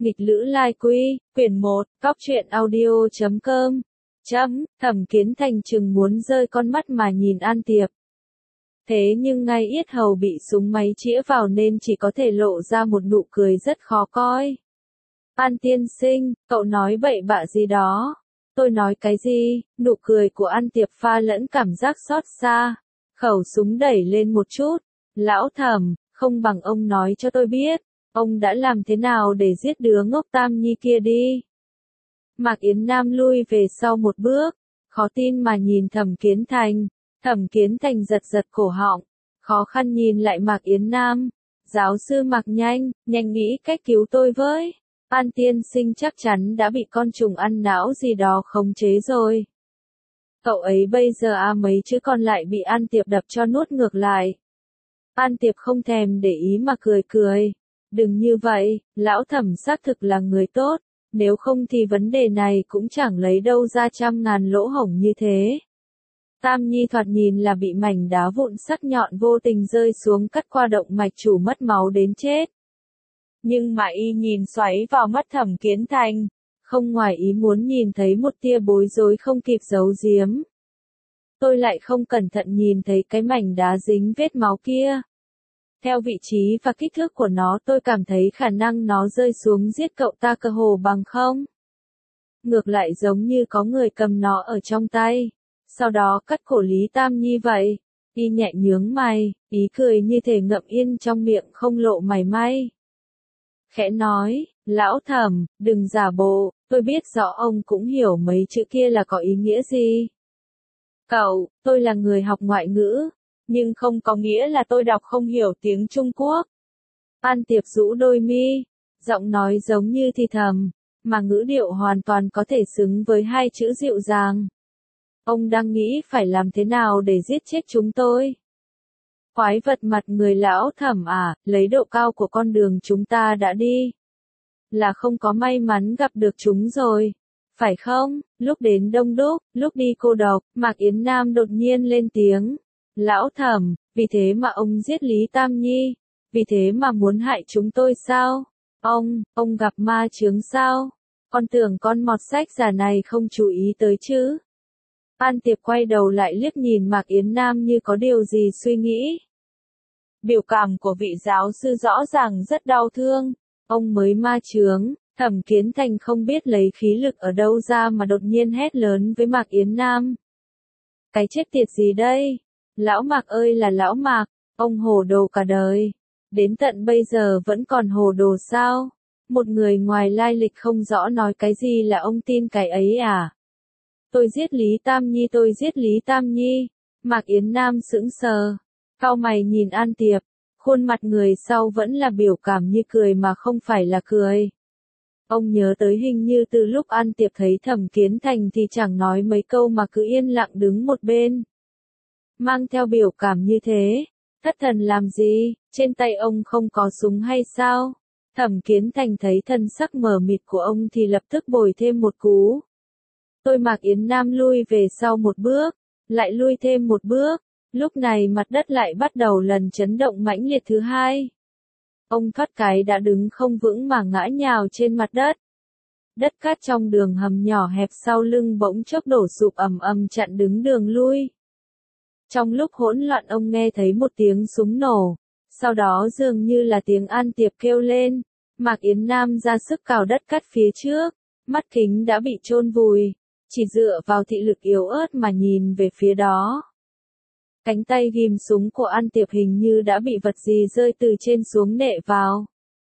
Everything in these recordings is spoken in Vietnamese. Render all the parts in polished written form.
Nghịch Lữ Lai Quy, quyển 1, Cóc truyện audio.com. Thẩm Kiến Thành chừng muốn rơi con mắt mà nhìn An Tiệp. Thế nhưng ngay yết hầu bị súng máy chĩa vào nên chỉ có thể lộ ra một nụ cười rất khó coi. An tiên sinh, cậu nói bậy bạ gì đó? Tôi nói cái gì? Nụ cười của An Tiệp pha lẫn cảm giác xót xa. Khẩu súng đẩy lên một chút. Lão Thẩm, không bằng ông nói cho tôi biết, ông đã làm thế nào để giết đứa ngốc Tam Nhi kia đi. Mạc Yến Nam lui về sau một bước, khó tin mà nhìn Thẩm Kiến Thành. Thẩm Kiến Thành giật giật cổ họng, khó khăn nhìn lại Mạc Yến Nam. Giáo sư Mạc, nhanh nghĩ cách cứu tôi với. An tiên sinh chắc chắn đã bị con trùng ăn não gì đó khống chế rồi. Cậu ấy bây giờ mấy chữ còn lại bị An Tiệp đập cho nuốt ngược lại. An Tiệp không thèm để ý mà cười cười. Đừng như vậy, lão Thẩm xác thực là người tốt, nếu không thì vấn đề này cũng chẳng lấy đâu ra trăm ngàn lỗ hổng như thế. Tam Nhi thoạt nhìn là bị mảnh đá vụn sắc nhọn vô tình rơi xuống cắt qua động mạch chủ mất máu đến chết. Nhưng mà y nhìn xoáy vào mắt Thẩm Kiến Thành, không ngoài ý muốn nhìn thấy một tia bối rối không kịp giấu giếm. Tôi lại không cẩn thận nhìn thấy cái mảnh đá dính vết máu kia. Theo vị trí và kích thước của nó tôi cảm thấy khả năng nó rơi xuống giết cậu ta cơ hồ bằng không. Ngược lại giống như có người cầm nó ở trong tay, sau đó cắt cổ Lý Tam Nhi vậy. Y nhẹ nhướng mày, ý cười như thể ngậm yên trong miệng không lộ mảy may. Khẽ nói, lão Thẩm, đừng giả bộ, tôi biết rõ ông cũng hiểu mấy chữ kia là có ý nghĩa gì. Tôi là người học ngoại ngữ, nhưng không có nghĩa là tôi đọc không hiểu tiếng Trung Quốc. An Tiệp rũ đôi mi, giọng nói giống như thì thầm, mà ngữ điệu hoàn toàn có thể xứng với hai chữ dịu dàng. Ông đang nghĩ phải làm thế nào để giết chết chúng tôi? Quái vật mặt người lão Thẩm à, lấy độ cao của con đường chúng ta đã đi, là không có may mắn gặp được chúng rồi, phải không? Lúc đến đông đúc, lúc đi cô độc, Mạc Yến Nam đột nhiên lên tiếng. Lão Thẩm, vì thế mà ông giết Lý Tam Nhi, vì thế mà muốn hại chúng tôi sao? Ông gặp ma chướng sao? Con tưởng con mọt sách giả này không chú ý tới chứ? An Tiệp quay đầu lại liếc nhìn Mạc Yến Nam như có điều gì suy nghĩ. Biểu cảm của vị giáo sư rõ ràng rất đau thương. Ông mới ma chướng. Thẩm Kiến Thành không biết lấy khí lực ở đâu ra mà đột nhiên hét lớn với Mạc Yến Nam. Cái chết tiệt gì đây? Lão Mạc ơi là lão Mạc, ông hồ đồ cả đời. Đến tận bây giờ vẫn còn hồ đồ sao? Một người ngoài lai lịch không rõ nói cái gì là ông tin cái ấy à? Tôi giết Lý Tam Nhi, tôi giết Lý Tam Nhi. Mạc Yến Nam sững sờ, cau mày nhìn An Tiệp, khuôn mặt người sau vẫn là biểu cảm như cười mà không phải là cười. Ông nhớ tới hình như từ lúc An Tiệp thấy Thẩm Kiến Thành thì chẳng nói mấy câu mà cứ yên lặng đứng một bên. Mang theo biểu cảm như thế, thất thần làm gì, trên tay ông không có súng hay sao? Thẩm Kiến Thành thấy thân sắc mờ mịt của ông thì lập tức bồi thêm một cú. Tôi Mạc Yến Nam lui về sau một bước, lại lui thêm một bước, lúc này mặt đất lại bắt đầu lần chấn động mãnh liệt thứ hai. Ông thoát cái đã đứng không vững mà ngã nhào trên mặt đất. Đất cát trong đường hầm nhỏ hẹp sau lưng bỗng chốc đổ sụp ầm ầm chặn đứng đường lui. Trong lúc hỗn loạn ông nghe thấy một tiếng súng nổ, sau đó dường như là tiếng An Tiệp kêu lên. Mạc Yến Nam ra sức cào đất cát phía trước, mắt kính đã bị chôn vùi, chỉ dựa vào thị lực yếu ớt mà nhìn về phía đó. Cánh tay ghim súng của An Tiệp hình như đã bị vật gì rơi từ trên xuống nệ vào,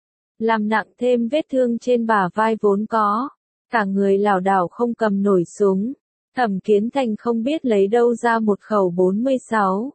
làm nặng thêm vết thương trên bả vai vốn có, cả người lảo đảo không cầm nổi súng. Thẩm Kiến Thành không biết lấy đâu ra một khẩu 46.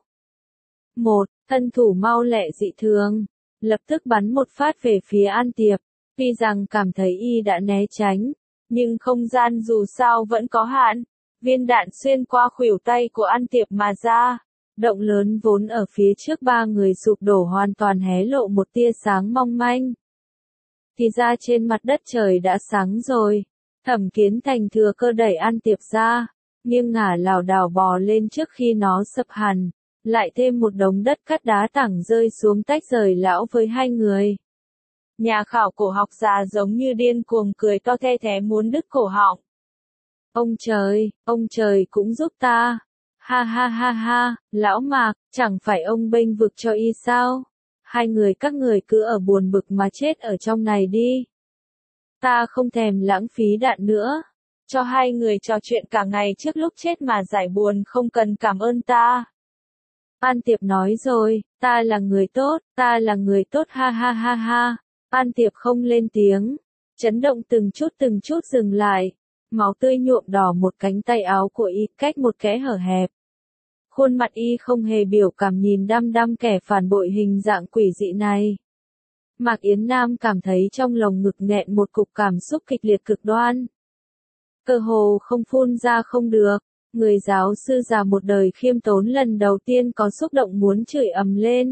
Thân thủ mau lẹ dị thường, lập tức bắn một phát về phía An Tiệp. Tuy rằng cảm thấy y đã né tránh, nhưng không gian dù sao vẫn có hạn. Viên đạn xuyên qua khuỷu tay của An Tiệp mà ra. Động lớn vốn ở phía trước ba người sụp đổ hoàn toàn hé lộ một tia sáng mong manh. Thì ra trên mặt đất trời đã sáng rồi. Thẩm Kiến Thành thừa cơ đẩy An Tiệp ra, nghiêng ngả lảo đảo bò lên trước khi nó sập hẳn, lại thêm một đống đất cát đá tảng rơi xuống tách rời lão với hai người. Nhà khảo cổ học già giống như điên cuồng cười to the thé muốn đứt cổ họng. Ông trời cũng giúp ta. Ha ha ha ha, lão Mạc, chẳng phải ông bênh vực cho y sao? Hai người các người cứ ở buồn bực mà chết ở trong này đi. Ta không thèm lãng phí đạn nữa. Cho hai người trò chuyện cả ngày trước lúc chết mà giải buồn không cần cảm ơn ta. An Tiệp nói rồi, ta là người tốt ha ha ha ha. An Tiệp không lên tiếng. Chấn động từng chút dừng lại. Máu tươi nhuộm đỏ một cánh tay áo của y cách một kẽ hở hẹp. Khuôn mặt y không hề biểu cảm nhìn đăm đăm kẻ phản bội hình dạng quỷ dị này. Mạc Yến Nam cảm thấy trong lồng ngực nghẹn một cục cảm xúc kịch liệt cực đoan. Cơ hồ không phun ra không được. Người giáo sư già một đời khiêm tốn lần đầu tiên có xúc động muốn chửi ầm lên.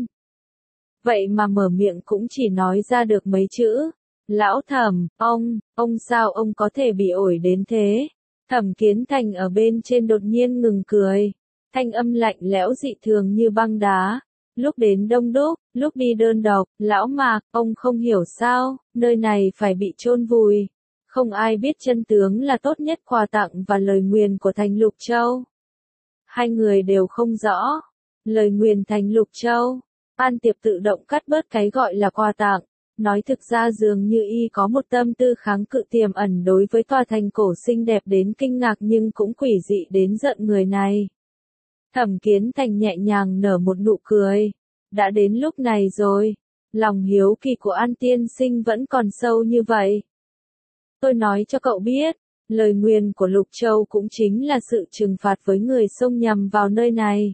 Vậy mà mở miệng cũng chỉ nói ra được mấy chữ. Lão Thẩm, ông sao ông có thể bị ổi đến thế? Thẩm Kiến Thành ở bên trên đột nhiên ngừng cười. Thanh âm lạnh lẽo dị thường như băng đá. Lúc đến đông đúc, lúc đi đơn độc, lão Mạc, ông không hiểu sao, nơi này phải bị chôn vùi. Không ai biết chân tướng là tốt nhất quà tặng và lời nguyền của Thành Lục Châu. Hai người đều không rõ. Lời nguyền Thành Lục Châu. An Tiệp tự động cắt bớt cái gọi là quà tặng. Nói thực ra dường như y có một tâm tư kháng cự tiềm ẩn đối với tòa thành cổ xinh đẹp đến kinh ngạc nhưng cũng quỷ dị đến giận người này. Thẩm Kiến Thành nhẹ nhàng nở một nụ cười. Đã đến lúc này rồi. Lòng hiếu kỳ của An tiên sinh vẫn còn sâu như vậy. Tôi nói cho cậu biết, lời nguyền của Lục Châu cũng chính là sự trừng phạt với người xông nhầm vào nơi này.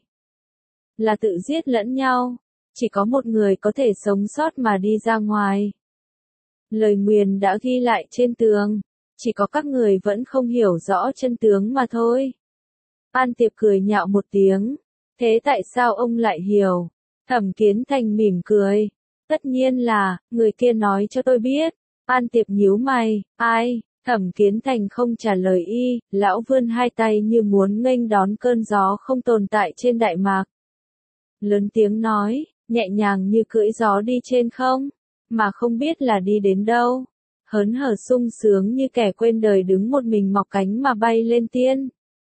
Là tự giết lẫn nhau. Chỉ có một người có thể sống sót mà đi ra ngoài. Lời nguyền đã ghi lại trên tường. Chỉ có các người vẫn không hiểu rõ chân tướng mà thôi. An Tiệp cười nhạo một tiếng. Thế tại sao ông lại hiểu? Thẩm Kiến Thành mỉm cười. Tất nhiên là, người kia nói cho tôi biết. An Tiệp nhíu mày. Ai? Thẩm Kiến Thành không trả lời y. Lão vươn hai tay như muốn nghênh đón cơn gió không tồn tại trên đại mạc. Lớn tiếng nói. Nhẹ nhàng như cưỡi gió đi trên không, mà không biết là đi đến đâu. Hớn hở sung sướng như kẻ quên đời đứng một mình mọc cánh mà bay lên tiên.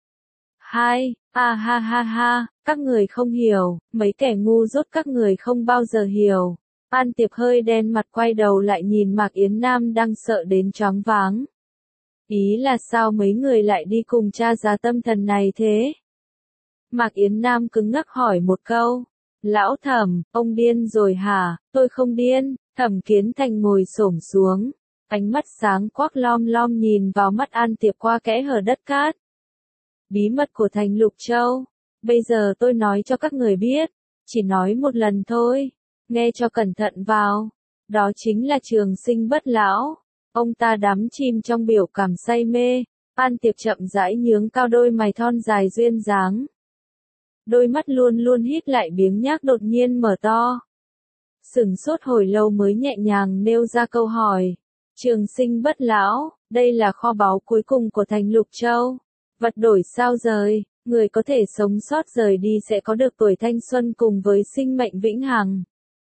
Hai, ha ha ha, các người không hiểu, mấy kẻ ngu dốt các người không bao giờ hiểu. An Tiệp hơi đen mặt quay đầu lại nhìn Mạc Yến Nam đang sợ đến choáng váng. Ý là sao mấy người lại đi cùng cha già tâm thần này thế? Mạc Yến Nam cứng ngắc hỏi một câu. Lão Thẩm, ông điên rồi hả? Tôi không điên. Thẩm Kiến Thành ngồi xổm xuống. Ánh mắt sáng quắc lom lom nhìn vào mắt An Tiệp qua kẽ hở đất cát. Bí mật của Thành Lục Châu. Bây giờ tôi nói cho các người biết. Chỉ nói một lần thôi. Nghe cho cẩn thận vào. Đó chính là Trường Sinh Bất Lão. Ông ta đắm chìm trong biểu cảm say mê. An Tiệp chậm rãi nhướng cao đôi mày thon dài duyên dáng. Đôi mắt luôn luôn híp lại biếng nhác đột nhiên mở to. Sửng sốt hồi lâu mới nhẹ nhàng nêu ra câu hỏi. Trường Sinh Bất Lão, đây là kho báu cuối cùng của Thành Lục Châu. Vật đổi sao rời, người có thể sống sót rời đi sẽ có được tuổi thanh xuân cùng với sinh mệnh vĩnh hằng.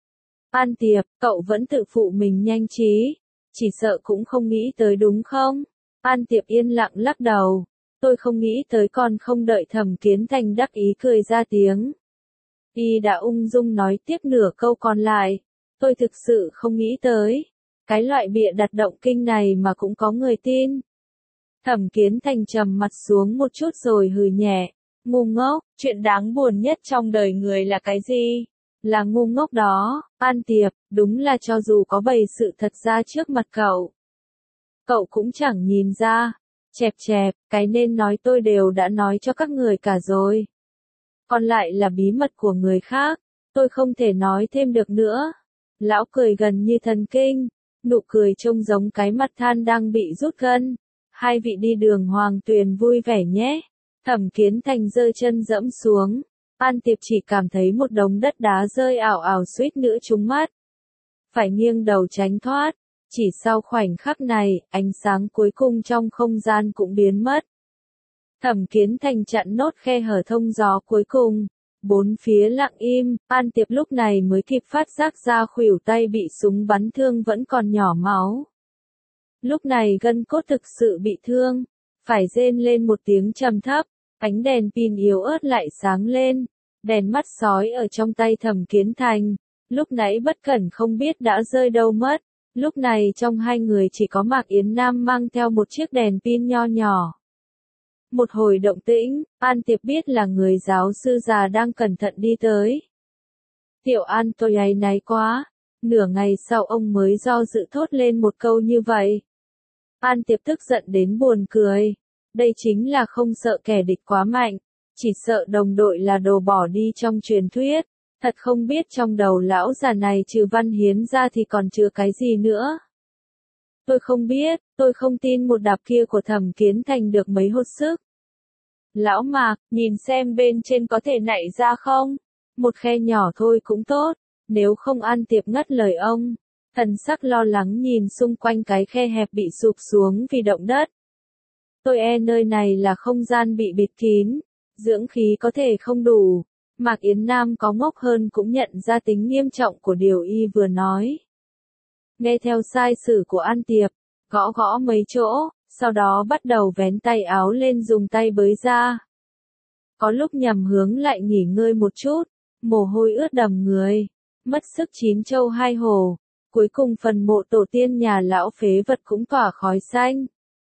An Tiệp, cậu vẫn tự phụ mình nhanh trí. Chỉ sợ cũng không nghĩ tới đúng không? An Tiệp yên lặng lắc đầu. Tôi không nghĩ tới còn không đợi Thẩm Kiến Thành đắc ý cười ra tiếng. Y đã ung dung nói tiếp nửa câu còn lại. Tôi thực sự không nghĩ tới. Cái loại bịa đặt động kinh này mà cũng có người tin. Thẩm Kiến Thành trầm mặt xuống một chút rồi hừ nhẹ. Ngu ngốc, chuyện đáng buồn nhất trong đời người là cái gì? Là ngu ngốc đó, An Tiệp, đúng là cho dù có bày sự thật ra trước mặt cậu. Cậu cũng chẳng nhìn ra. Chẹp chẹp, cái nên nói tôi đều đã nói cho các người cả rồi. Còn lại là bí mật của người khác, tôi không thể nói thêm được nữa. Lão cười gần như thần kinh, nụ cười trông giống cái mặt than đang bị rút gân. Hai vị đi đường Hoàng Tuyền vui vẻ nhé. Thẩm Kiến Thành giơ chân dẫm xuống. An Tiệp chỉ cảm thấy một đống đất đá rơi ảo ảo suýt nữa trúng mắt. Phải nghiêng đầu tránh thoát. Chỉ sau khoảnh khắc này, ánh sáng cuối cùng trong không gian cũng biến mất. Thẩm Kiến Thành chặn nốt khe hở thông gió cuối cùng. Bốn phía lặng im, An Tiệp lúc này mới kịp phát giác ra khuỷu tay bị súng bắn thương vẫn còn nhỏ máu. Lúc này gân cốt thực sự bị thương, phải rên lên một tiếng trầm thấp, ánh đèn pin yếu ớt lại sáng lên, đèn mắt sói ở trong tay Thẩm Kiến Thành, lúc nãy bất cẩn không biết đã rơi đâu mất, lúc này trong hai người chỉ có Mạc Yến Nam mang theo một chiếc đèn pin nho nhỏ. Một hồi động tĩnh, An Tiệp biết là người giáo sư già đang cẩn thận đi tới. Tiểu An tôi áy náy quá, nửa ngày sau ông mới do dự thốt lên một câu như vậy. An Tiệp tức giận đến buồn cười, đây chính là không sợ kẻ địch quá mạnh, chỉ sợ đồng đội là đồ bỏ đi trong truyền thuyết, thật không biết trong đầu lão già này trừ Văn Hiến ra thì còn chứa cái gì nữa. Tôi không biết, tôi không tin một đạp kia của Thẩm Kiến Thành được mấy hốt sức. Lão Mạc, nhìn xem bên trên có thể nảy ra không? Một khe nhỏ thôi cũng tốt, nếu không An Tiệp ngắt lời ông. Thần sắc lo lắng nhìn xung quanh cái khe hẹp bị sụp xuống vì động đất. Tôi nơi này là không gian bị bịt kín, dưỡng khí có thể không đủ. Mạc Yến Nam có ngốc hơn cũng nhận ra tính nghiêm trọng của điều y vừa nói. Nghe theo sai sử của An Tiệp, gõ gõ mấy chỗ, sau đó bắt đầu vén tay áo lên dùng tay bới ra. Có lúc nhằm hướng lại nghỉ ngơi một chút, mồ hôi ướt đầm người, mất sức chín châu hai hồ, cuối cùng phần mộ tổ tiên nhà lão phế vật cũng tỏa khói xanh.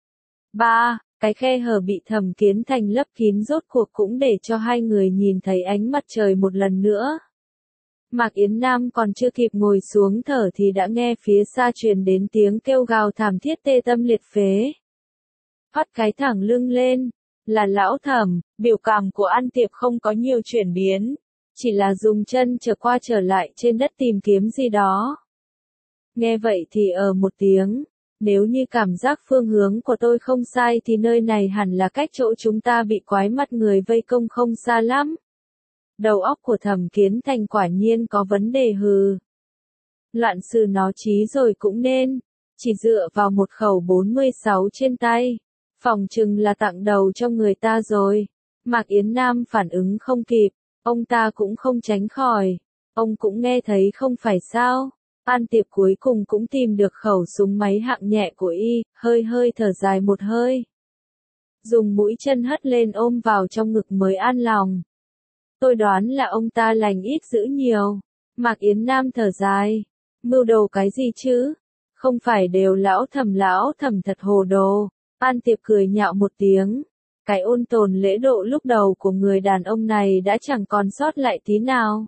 3. Cái khe hở bị Thẩm Kiến Thành lấp kín rốt cuộc cũng để cho hai người nhìn thấy ánh mặt trời một lần nữa. Mạc Yến Nam còn chưa kịp ngồi xuống thở thì đã nghe phía xa truyền đến tiếng kêu gào thảm thiết tê tâm liệt phế. Hất cái thẳng lưng lên, là lão Thẩm, biểu cảm của An Tiệp không có nhiều chuyển biến, chỉ là dùng chân trở qua trở lại trên đất tìm kiếm gì đó. Nghe vậy thì một tiếng, nếu như cảm giác phương hướng của tôi không sai thì nơi này hẳn là cách chỗ chúng ta bị quái mặt người vây công không xa lắm. Đầu óc của Thẩm Kiến Thành quả nhiên có vấn đề hừ. Loạn sự nó trí rồi cũng nên, chỉ dựa vào một khẩu 46 trên tay, phòng chừng là tặng đầu cho người ta rồi. Mạc Yến Nam phản ứng không kịp, ông ta cũng không tránh khỏi, ông cũng nghe thấy không phải sao. An Tiệp cuối cùng cũng tìm được khẩu súng máy hạng nhẹ của y, hơi hơi thở dài một hơi. Dùng mũi chân hất lên ôm vào trong ngực mới an lòng. Tôi đoán là ông ta lành ít dữ nhiều. Mạc Yến Nam thở dài. Mưu đồ cái gì chứ? Không phải đều lão thẩm thật hồ đồ. An Tiệp cười nhạo một tiếng. Cái ôn tồn lễ độ lúc đầu của người đàn ông này đã chẳng còn sót lại tí nào.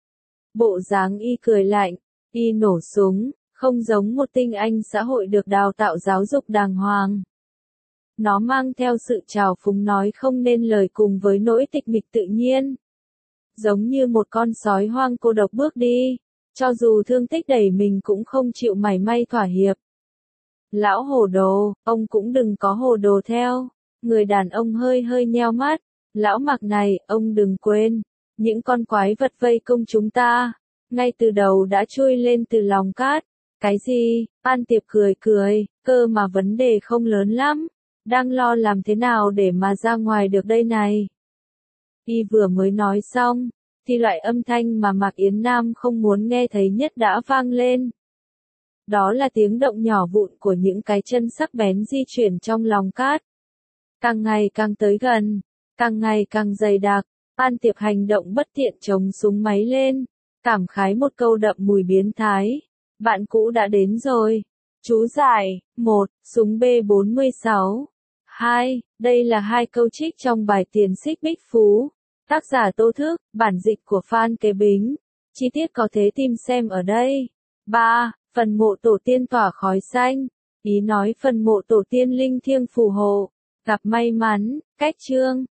Bộ dáng y cười lạnh. Y nổ súng, không giống một tinh anh xã hội được đào tạo giáo dục đàng hoàng. Nó mang theo sự trào phúng nói không nên lời cùng với nỗi tịch mịch tự nhiên. Giống như một con sói hoang cô độc bước đi, cho dù thương tích đẩy mình cũng không chịu mảy may thỏa hiệp. Lão hồ đồ, ông cũng đừng có hồ đồ theo. Người đàn ông hơi hơi nheo mắt. Lão Mạc này, ông đừng quên, những con quái vật vây công chúng ta, ngay từ đầu đã chui lên từ lòng cát. Cái gì? An Tiệp cười cười, cơ mà vấn đề không lớn lắm, đang lo làm thế nào để mà ra ngoài được đây này. Y vừa mới nói xong, thì loại âm thanh mà Mạc Yến Nam không muốn nghe thấy nhất đã vang lên. Đó là tiếng động nhỏ vụn của những cái chân sắc bén di chuyển trong lòng cát. Càng ngày càng tới gần, càng ngày càng dày đặc, An Tiệp hành động bất tiện chống súng máy lên, cảm khái một câu đậm mùi biến thái. Bạn cũ đã đến rồi. Chú giải, 1, súng B46. 2, đây là hai câu trích trong bài Tiền Xích Bích Phú. Tác giả Tô Thức, bản dịch của Phan Kế Bính. Chi tiết có thể tìm xem ở đây. 3. Phần mộ tổ tiên tỏa khói xanh. Ý nói phần mộ tổ tiên linh thiêng phù hộ. Gặp may mắn, cách chương.